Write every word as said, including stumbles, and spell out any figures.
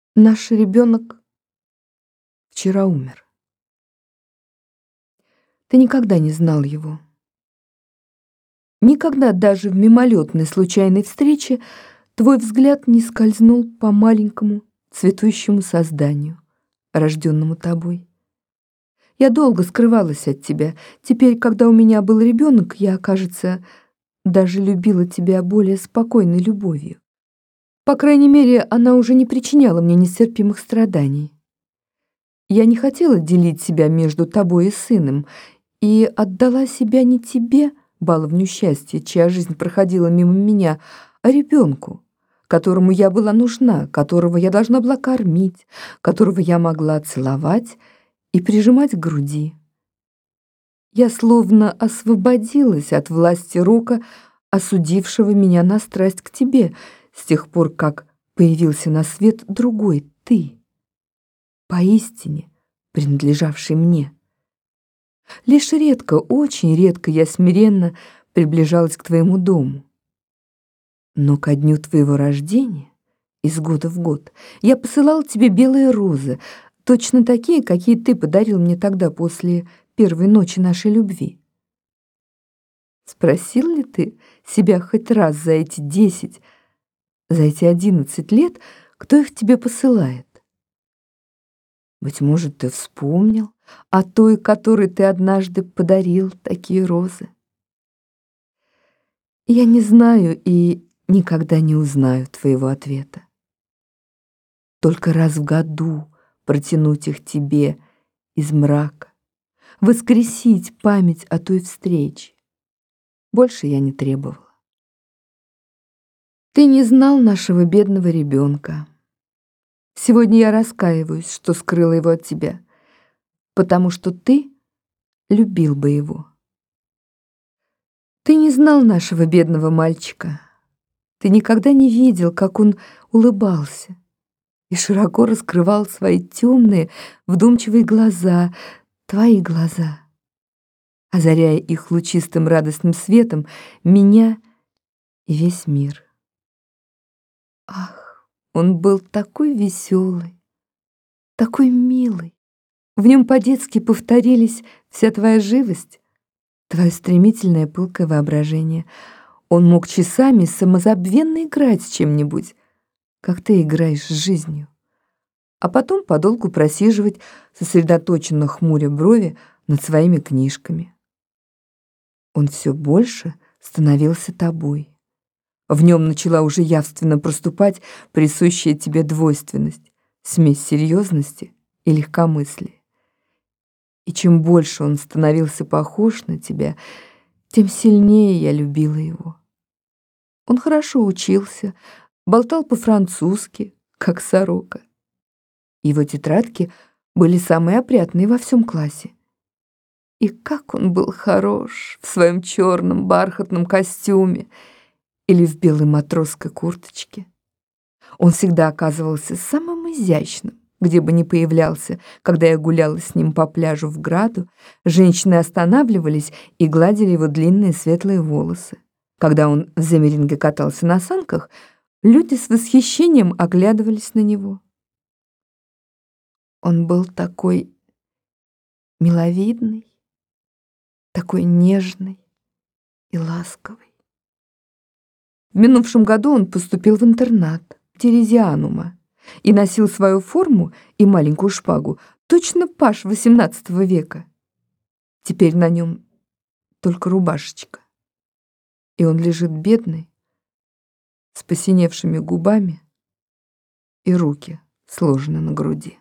Наш ребенок вчера умер. Ты никогда не знал его. Никогда даже в мимолетной случайной встрече твой взгляд не скользнул по маленькому цветущему созданию, рожденному тобой. Я долго скрывалась от тебя. Теперь, когда у меня был ребенок, я, кажется, даже любила тебя более спокойной любовью. По крайней мере, она уже не причиняла мне нестерпимых страданий. Я не хотела делить себя между тобой и сыном, и отдала себя не тебе, баловню счастья, чья жизнь проходила мимо меня, а ребенку, которому я была нужна, которого я должна была кормить, которого я могла целовать и прижимать к груди. Я словно освободилась от власти рока, осудившего меня на страсть к тебе, с тех пор, как появился на свет другой ты, поистине принадлежавший мне. Лишь редко, очень редко я смиренно приближалась к твоему дому. Но ко дню твоего рождения, из года в год, я посылала тебе белые розы, точно такие, какие ты подарил мне тогда после первой ночи нашей любви. Спросил ли ты себя хоть раз за эти десять, за эти одиннадцать лет, кто их тебе посылает? Быть может, ты вспомнил о той, которой ты однажды подарил такие розы? Я не знаю и никогда не узнаю твоего ответа. Только раз в году протянуть их тебе из мрака, воскресить память о той встрече. Больше я не требовала. Ты не знал нашего бедного ребенка. Сегодня я раскаиваюсь, что скрыла его от тебя, потому что ты любил бы его. Ты не знал нашего бедного мальчика. Ты никогда не видел, как он улыбался и широко раскрывал свои темные, вдумчивые глаза, твои глаза, озаряя их лучистым радостным светом меня и весь мир. Ах, он был такой веселый, такой милый. В нем по-детски повторились вся твоя живость, твое стремительное пылкое воображение. Он мог часами самозабвенно играть с чем-нибудь, как ты играешь с жизнью, а потом подолгу просиживать, сосредоточенно хмуря брови над своими книжками. Он все больше становился тобой. В нем начала уже явственно проступать присущая тебе двойственность, смесь серьезности и легкомыслия. И чем больше он становился похож на тебя, тем сильнее я любила его. Он хорошо учился, болтал по-французски, как сорока. Его тетрадки были самые опрятные во всем классе. И как он был хорош в своем черном бархатном костюме или в белой матросской курточке. Он всегда оказывался самым изящным, где бы ни появлялся. Когда я гуляла с ним по пляжу в Граду, женщины останавливались и гладили его длинные светлые волосы. Когда он в Земеринге катался на санках, люди с восхищением оглядывались на него. Он был такой миловидный, такой нежный и ласковый. В минувшем году он поступил в интернат Терезианума и носил свою форму и маленькую шпагу, точно паж восемнадцатого века. Теперь на нем только рубашечка, и он лежит бедный, с посиневшими губами, и руки сложены на груди.